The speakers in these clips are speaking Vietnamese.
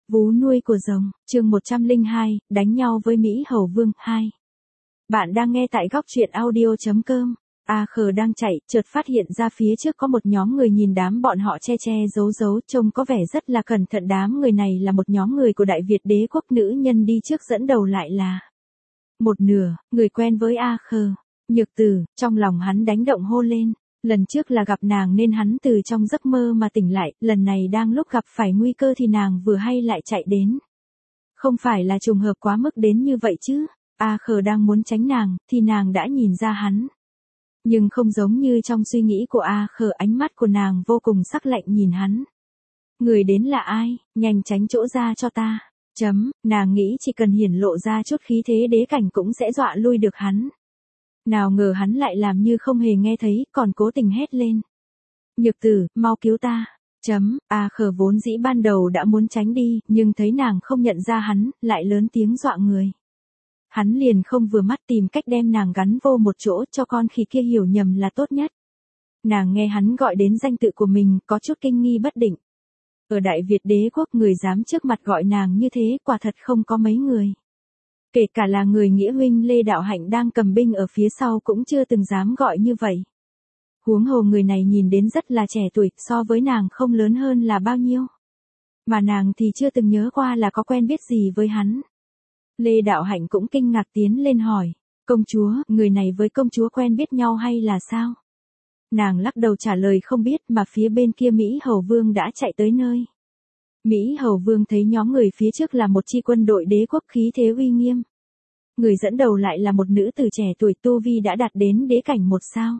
Vú nuôi của rồng, chương 102, đánh nhau với Mỹ Hầu Vương 2. Bạn đang nghe tại góc truyện audio.com. A Khờ đang chạy, chợt phát hiện ra phía trước có một nhóm người nhìn đám bọn họ che che giấu giấu, trông có vẻ rất là cẩn thận. Đám người này là một nhóm người của Đại Việt đế quốc, nữ nhân đi trước dẫn đầu lại là một nửa, người quen với A Khờ. Nhược Tử, trong lòng hắn đánh động hô lên. Lần trước là gặp nàng nên hắn từ trong giấc mơ mà tỉnh lại, lần này đang lúc gặp phải nguy cơ thì nàng vừa hay lại chạy đến. Không phải là trùng hợp quá mức đến như vậy chứ, A Khờ đang muốn tránh nàng, thì nàng đã nhìn ra hắn. Nhưng không giống như trong suy nghĩ của A Khờ, ánh mắt của nàng vô cùng sắc lạnh nhìn hắn. Người đến là ai, nhanh tránh chỗ ra cho ta. Nàng nghĩ chỉ cần hiển lộ ra chút khí thế đế cảnh cũng sẽ dọa lui được hắn. Nào ngờ hắn lại làm như không hề nghe thấy, còn cố tình hét lên. Nhược Tử, mau cứu ta. A Khờ vốn dĩ ban đầu đã muốn tránh đi, nhưng thấy nàng không nhận ra hắn, lại lớn tiếng dọa người. Hắn liền không vừa mắt tìm cách đem nàng gắn vô một chỗ cho con khỉ kia hiểu nhầm là tốt nhất. Nàng nghe hắn gọi đến danh tự của mình, có chút kinh nghi bất định. Ở Đại Việt đế quốc người dám trước mặt gọi nàng như thế quả thật không có mấy người. Kể cả là người nghĩa huynh Lê Đạo Hạnh đang cầm binh ở phía sau cũng chưa từng dám gọi như vậy. Huống hồ người này nhìn đến rất là trẻ tuổi, so với nàng không lớn hơn là bao nhiêu. Mà nàng thì chưa từng nhớ qua là có quen biết gì với hắn. Lê Đạo Hạnh cũng kinh ngạc tiến lên hỏi, công chúa, người này với công chúa quen biết nhau hay là sao? Nàng lắc đầu trả lời không biết, mà phía bên kia Mỹ Hầu Vương đã chạy tới nơi. Mỹ Hầu Vương thấy nhóm người phía trước là một chi quân đội đế quốc khí thế uy nghiêm. Người dẫn đầu lại là một nữ tử trẻ tuổi, tu vi đã đạt đến đế cảnh 1 sao.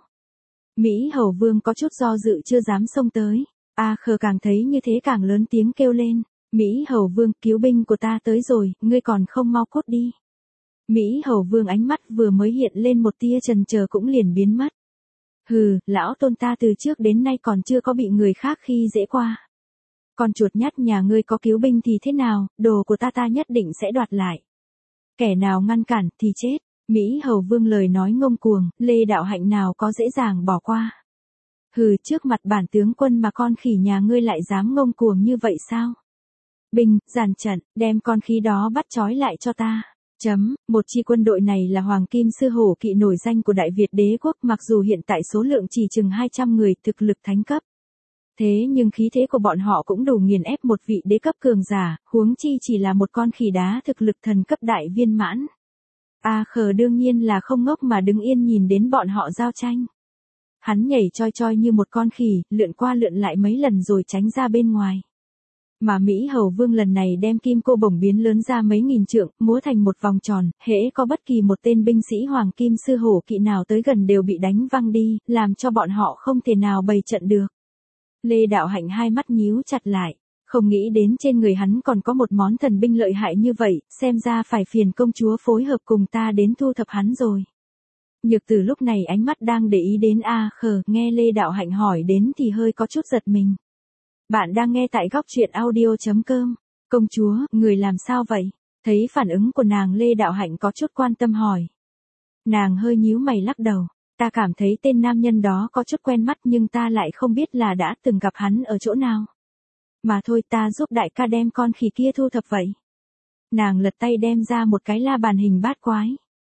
Mỹ Hầu Vương có chút do dự chưa dám xông tới. A Khờ càng thấy như thế càng lớn tiếng kêu lên. Mỹ Hầu Vương, cứu binh của ta tới rồi, ngươi còn không mau cút đi. Mỹ Hầu Vương ánh mắt vừa mới hiện lên một tia chần chờ cũng liền biến mất. Hừ, lão tôn ta từ trước đến nay còn chưa có bị người khác khi dễ qua. Con chuột nhắt nhà ngươi có cứu binh thì thế nào, đồ của ta nhất định sẽ đoạt lại. Kẻ nào ngăn cản thì chết. Mỹ Hầu Vương lời nói ngông cuồng, Lê Đạo Hạnh nào có dễ dàng bỏ qua. Hừ, trước mặt bản tướng quân mà con khỉ nhà ngươi lại dám ngông cuồng như vậy sao? Binh, dàn trận, đem con khỉ đó bắt trói lại cho ta. Một chi quân đội này là Hoàng Kim Sư Hổ Kỵ nổi danh của Đại Việt đế quốc, mặc dù hiện tại số lượng chỉ chừng 200 người, thực lực thánh cấp. Thế nhưng khí thế của bọn họ cũng đủ nghiền ép một vị đế cấp cường giả, huống chi chỉ là một con khỉ đá thực lực thần cấp đại viên mãn. A Khờ đương nhiên là không ngốc mà đứng yên nhìn đến bọn họ giao tranh. Hắn nhảy choi choi như một con khỉ, lượn qua lượn lại mấy lần rồi tránh ra bên ngoài. Mà Mỹ Hầu Vương lần này đem kim cô bổng biến lớn ra mấy nghìn trượng, múa thành một vòng tròn, hễ có bất kỳ một tên binh sĩ Hoàng Kim Sư Hổ Kỵ nào tới gần đều bị đánh văng đi, làm cho bọn họ không thể nào bày trận được. Lê Đạo Hạnh hai mắt nhíu chặt lại, không nghĩ đến trên người hắn còn có một món thần binh lợi hại như vậy, xem ra phải phiền công chúa phối hợp cùng ta đến thu thập hắn rồi. Nhược Tử lúc này ánh mắt đang để ý đến A Khờ, nghe Lê Đạo Hạnh hỏi đến thì hơi có chút giật mình. Bạn đang nghe tại góc truyện audio.com. Công chúa, người làm sao vậy? Thấy phản ứng của nàng, Lê Đạo Hạnh có chút quan tâm hỏi. Nàng hơi nhíu mày lắc đầu. Ta cảm thấy tên nam nhân đó có chút quen mắt nhưng ta lại không biết là đã từng gặp hắn ở chỗ nào. Mà thôi, ta giúp đại ca đem con khỉ kia thu thập vậy. Nàng lật tay đem ra một cái la bàn hình bát quái.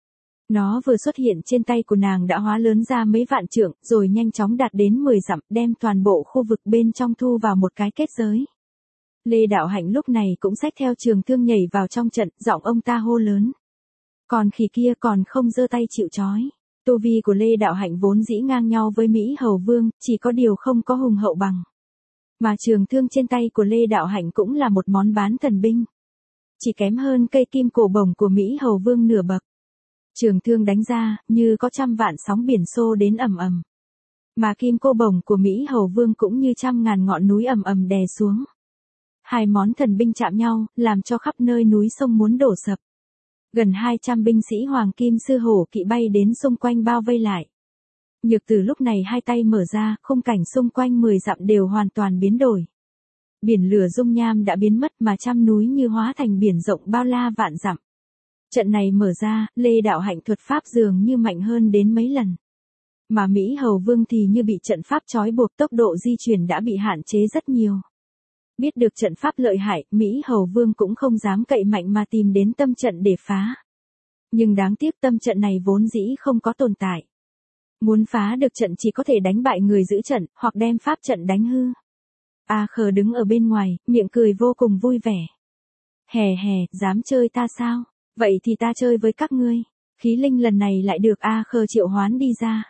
Nó vừa xuất hiện trên tay của nàng đã hóa lớn ra mấy vạn trượng, rồi nhanh chóng đạt đến 10 dặm, đem toàn bộ khu vực bên trong thu vào một cái kết giới. Lê Đạo Hạnh lúc này cũng xách theo trường thương nhảy vào trong trận, giọng ông ta hô lớn. Còn khỉ kia còn không giơ tay chịu trói. Tu vi của Lê Đạo Hạnh vốn dĩ ngang nhau với Mỹ Hầu Vương, chỉ có điều không có hùng hậu bằng. Mà trường thương trên tay của Lê Đạo Hạnh cũng là một món bán thần binh. Chỉ kém hơn cây kim cổ bổng của Mỹ Hầu Vương nửa bậc. Trường thương đánh ra, như có trăm vạn sóng biển xô đến ầm ầm. Mà kim cô bổng của Mỹ Hầu Vương cũng như trăm ngàn ngọn núi ầm ầm đè xuống. Hai món thần binh chạm nhau, làm cho khắp nơi núi sông muốn đổ sập. Gần 200 binh sĩ Hoàng Kim Sư Hổ Kỵ bay đến xung quanh bao vây lại. Nhược Tử lúc này hai tay mở ra, khung cảnh xung quanh 10 dặm đều hoàn toàn biến đổi. Biển lửa dung nham đã biến mất mà trăm núi như hóa thành biển rộng bao la vạn dặm. Trận này mở ra, Lê Đạo Hạnh thuật pháp dường như mạnh hơn đến mấy lần. Mà Mỹ Hầu Vương thì như bị trận pháp trói buộc, tốc độ di chuyển đã bị hạn chế rất nhiều. Biết được trận pháp lợi hại, Mỹ Hầu Vương cũng không dám cậy mạnh mà tìm đến tâm trận để phá. Nhưng đáng tiếc tâm trận này vốn dĩ không có tồn tại. Muốn phá được trận chỉ có thể đánh bại người giữ trận, hoặc đem pháp trận đánh hư. A Khờ đứng ở bên ngoài, miệng cười vô cùng vui vẻ. Hè hè, dám chơi ta sao? Vậy thì ta chơi với các ngươi. Khí linh lần này lại được A Khờ triệu hoán đi ra.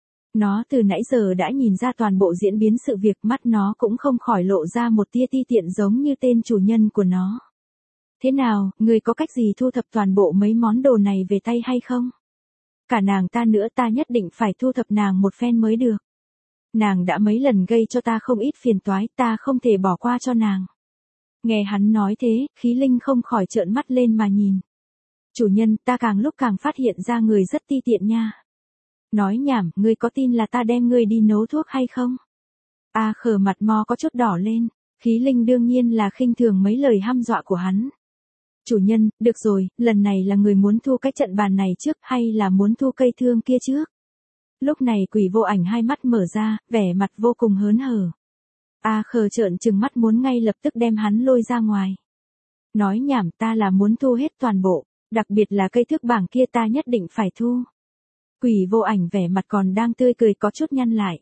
Nó từ nãy giờ đã nhìn ra toàn bộ diễn biến sự việc, mắt nó cũng không khỏi lộ ra một tia ti tiện giống như tên chủ nhân của nó. Thế nào, ngươi có cách gì thu thập toàn bộ mấy món đồ này về tay hay không? Cả nàng ta nữa, ta nhất định phải thu thập nàng một phen mới được. Nàng đã mấy lần gây cho ta không ít phiền toái, ta không thể bỏ qua cho nàng. Nghe hắn nói thế, khí linh không khỏi trợn mắt lên mà nhìn. Chủ nhân, ta càng lúc càng phát hiện ra người rất ti tiện nha. Nói nhảm, ngươi có tin là ta đem ngươi đi nấu thuốc hay không? A Khờ mặt mo có chút đỏ lên, khí linh đương nhiên là khinh thường mấy lời hăm dọa của hắn. Chủ nhân, được rồi, lần này là người muốn thu cái trận bàn này trước hay là muốn thu cây thương kia trước? Lúc này Quỷ Vô Ảnh hai mắt mở ra, vẻ mặt vô cùng hớn hở. A Khờ trợn trừng mắt muốn ngay lập tức đem hắn lôi ra ngoài. Nói nhảm, ta là muốn thu hết toàn bộ, đặc biệt là cây thước bảng kia ta nhất định phải thu. Quỷ Vô Ảnh vẻ mặt còn đang tươi cười có chút nhăn lại.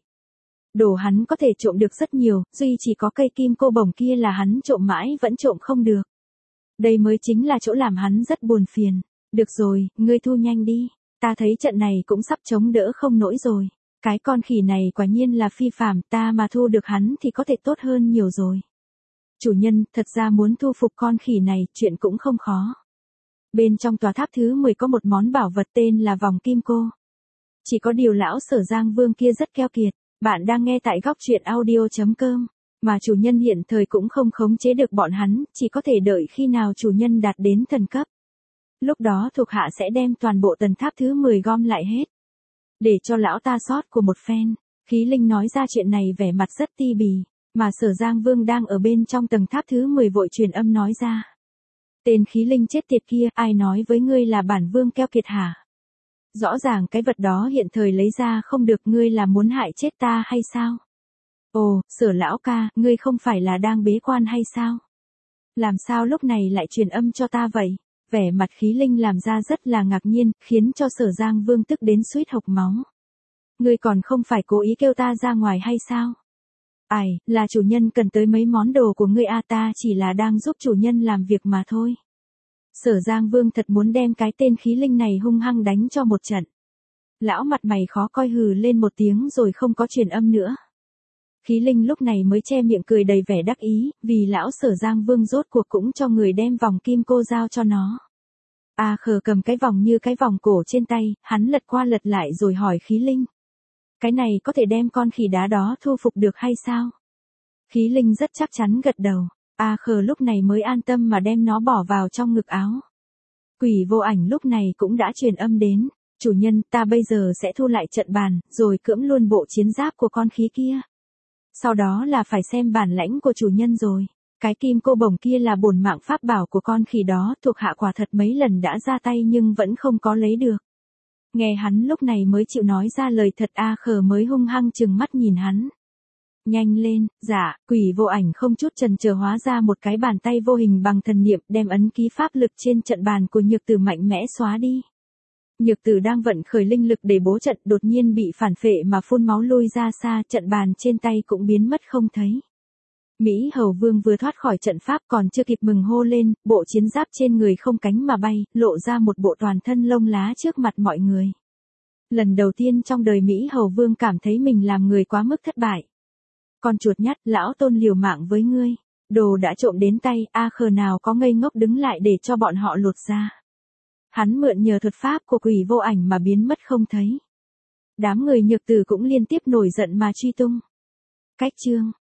Đồ hắn có thể trộm được rất nhiều, duy chỉ có cây kim cô bổng kia là hắn trộm mãi vẫn trộm không được. Đây mới chính là chỗ làm hắn rất buồn phiền. Được rồi, ngươi thu nhanh đi, ta thấy trận này cũng sắp chống đỡ không nổi rồi. Cái con khỉ này quả nhiên là phi phàm, ta mà thu được hắn thì có thể tốt hơn nhiều rồi. Chủ nhân, thật ra muốn thu phục con khỉ này, chuyện cũng không khó. Bên trong tòa tháp thứ 10 có một món bảo vật tên là vòng kim cô. Chỉ có điều lão Sở Giang Vương kia rất keo kiệt. Bạn đang nghe tại góc truyện audio.com. Mà chủ nhân hiện thời cũng không khống chế được bọn hắn, chỉ có thể đợi khi nào chủ nhân đạt đến thần cấp. Lúc đó thuộc hạ sẽ đem toàn bộ tầng tháp thứ 10 gom lại hết. Để cho lão ta sót của một phen. Khí linh nói ra chuyện này vẻ mặt rất ti bì. Mà Sở Giang Vương đang ở bên trong tầng tháp thứ 10 vội truyền âm nói ra. Tên khí linh chết tiệt kia, ai nói với ngươi là bản vương keo kiệt hả? Rõ ràng cái vật đó hiện thời lấy ra không được, ngươi là muốn hại chết ta hay sao? Ồ, Sở lão ca, ngươi không phải là đang bế quan hay sao? Làm sao lúc này lại truyền âm cho ta vậy? Vẻ mặt khí linh làm ra rất là ngạc nhiên, khiến cho Sở Giang Vương tức đến suýt hộc máu. Ngươi còn không phải cố ý kêu ta ra ngoài hay sao? Ai, là chủ nhân cần tới mấy món đồ của ngươi à, ta chỉ là đang giúp chủ nhân làm việc mà thôi. Sở Giang Vương thật muốn đem cái tên khí linh này hung hăng đánh cho một trận. Lão mặt mày khó coi hừ lên một tiếng rồi không có truyền âm nữa. Khí linh lúc này mới che miệng cười đầy vẻ đắc ý, vì lão Sở Giang Vương rốt cuộc cũng cho người đem vòng kim cô giao cho nó. A Khờ cầm cái vòng như cái vòng cổ trên tay, hắn lật qua lật lại rồi hỏi khí linh. Cái này có thể đem con khỉ đá đó thu phục được hay sao? Khí linh rất chắc chắn gật đầu. A Khờ lúc này mới an tâm mà đem nó bỏ vào trong ngực áo. Quỷ Vô Ảnh lúc này cũng đã truyền âm đến. Chủ nhân, ta bây giờ sẽ thu lại trận bàn, rồi cưỡng luôn bộ chiến giáp của con khí kia. Sau đó là phải xem bản lãnh của chủ nhân rồi. Cái kim cô bổng kia là bổn mạng pháp bảo của con khỉ đó, thuộc hạ quả thật mấy lần đã ra tay nhưng vẫn không có lấy được. Nghe hắn lúc này mới chịu nói ra lời thật, A Khờ mới hung hăng trừng mắt nhìn hắn. Nhanh lên, dạ, Quỷ Vô Ảnh không chút chần chờ hóa ra một cái bàn tay vô hình bằng thần niệm đem ấn ký pháp lực trên trận bàn của Nhược Tử mạnh mẽ xóa đi. Nhược Tử đang vận khởi linh lực để bố trận đột nhiên bị phản phệ mà phun máu lui ra xa, trận bàn trên tay cũng biến mất không thấy. Mỹ Hầu Vương vừa thoát khỏi trận pháp còn chưa kịp mừng hô lên, bộ chiến giáp trên người không cánh mà bay, lộ ra một bộ toàn thân lông lá trước mặt mọi người. Lần đầu tiên trong đời Mỹ Hầu Vương cảm thấy mình làm người quá mức thất bại. Con chuột nhắt, lão tôn liều mạng với ngươi. Đồ đã trộm đến tay, A Khờ nào có ngây ngốc đứng lại để cho bọn họ lột ra. Hắn mượn nhờ thuật pháp của Quỷ Vô Ảnh mà biến mất không thấy. Đám người Nhược Tử cũng liên tiếp nổi giận mà truy tung. Cách chương